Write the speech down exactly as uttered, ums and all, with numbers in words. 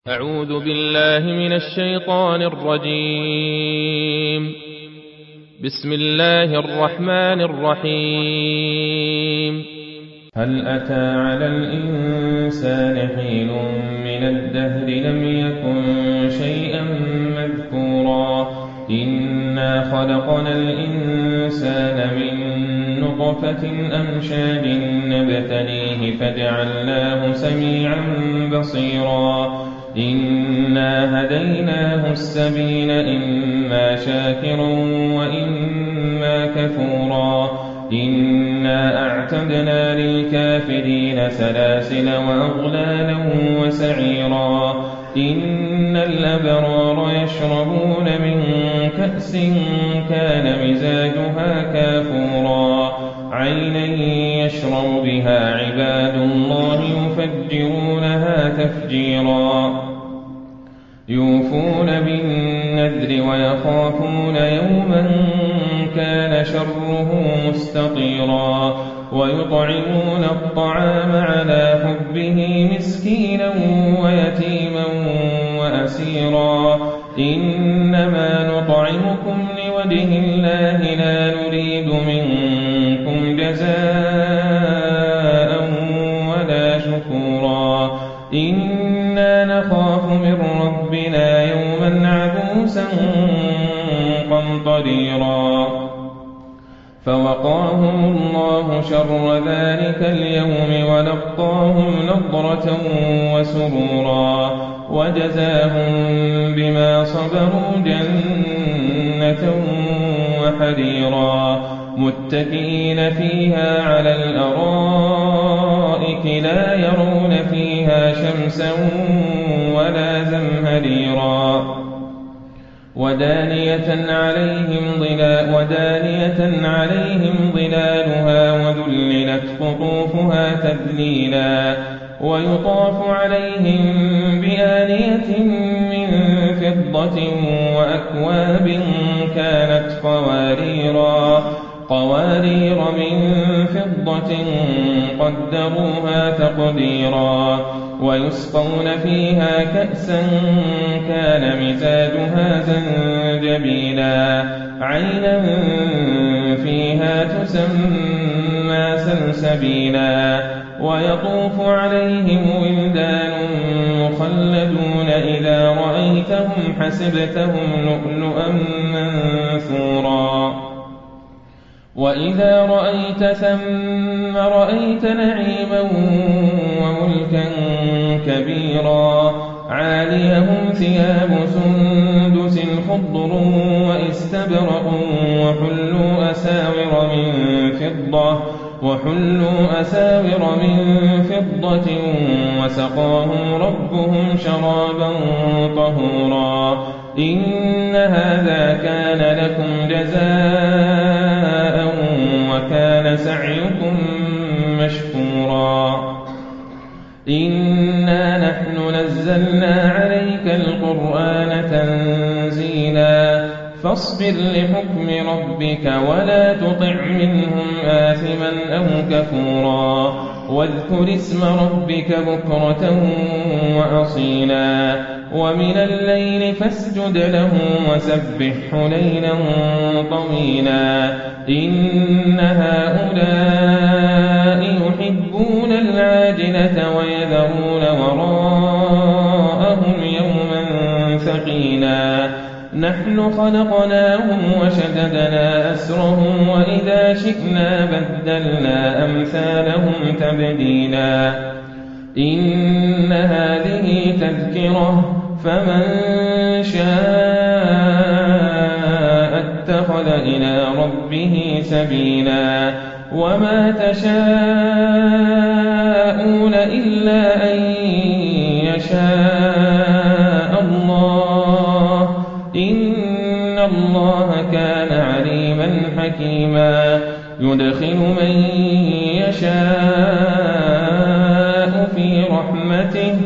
أعوذ بالله من الشيطان الرجيم. بسم الله الرحمن الرحيم. هل أتى على الإنسان حين من الدهر لم يكن شيئا مذكورا إنا خلقنا الإنسان من نطفة أمشاج نبتليه فجعلناه سميعا بصيرا إنا هديناه السبيل إما شاكرا وإما كفورا إنا أعتدنا للكافرين سلاسل وأغلالا وسعيرا إن الأبرار يشربون من كأس كان مزاجها كافورا عينا يشرب بها عباد الله يفجرونها تفجيرا يوفون بالنذر ويخافون يوما كان شره مستطيرا ويطعمون الطعام على حبه مسكينا ويتيما وأسيرا إنما نطعمكم لوجه الله لا نريد منكم جزاء ولا شكورا إنا نخاف من ربنا يوما عبوسا قمطريرا فوقاهم الله شر ذلك اليوم ولقاهم نضرة وسرورا وجزاهم بما صبروا جنة وحريرا متكئين فيها على الأرائك لا يرون فيها شمسا ولا زمهريرا ودانية عليهم ظلال ودانية عليهم ظلالها وذللت قطوفها تذليلا ويطاف عليهم بآنية من فضة وأكواب كانت قواريرا قوارير من فضة قدروها تقديرا ويسقون فيها كأسا كان مزاجها زنجبيلا عينا فيها تسمى سلسبيلا ويطوف عليهم ولدان مخلدون إذا رأيتهم حسبتهم لؤلؤا منثورا وإذا رأيت ثم رأيت نعيما وملكا كبيرا عاليهم ثياب سندس خضر واستبرق وحلوا أساور من فضة وحلوا أساور من فضة وسقاهم ربهم شرابا طهورا إن هذا كان لكم جزاء وكان سعيكم مشكورا إنا نحن نزلنا عليك القرآن تنزيلا فاصبر لحكم ربك ولا تطع منهم آثما أو كفورا واذكر اسم ربك بكرة وأصيلا ومن الليل فاسجد له وسبحه ليلا طويلا إن هؤلاء يحبون العاجلة ويذرون وراءهم يوما ثقيلا نحن خلقناهم وشددنا أسرهم وإذا شئنا بدلنا أمثالهم تبديلا إن هذه تذكرة فمن شاء اتخذ إلى ربه سبيلا وما تشاءون إلا أن يشاء الله إن الله كان عليما حكيما يدخل من يشاء في رحمته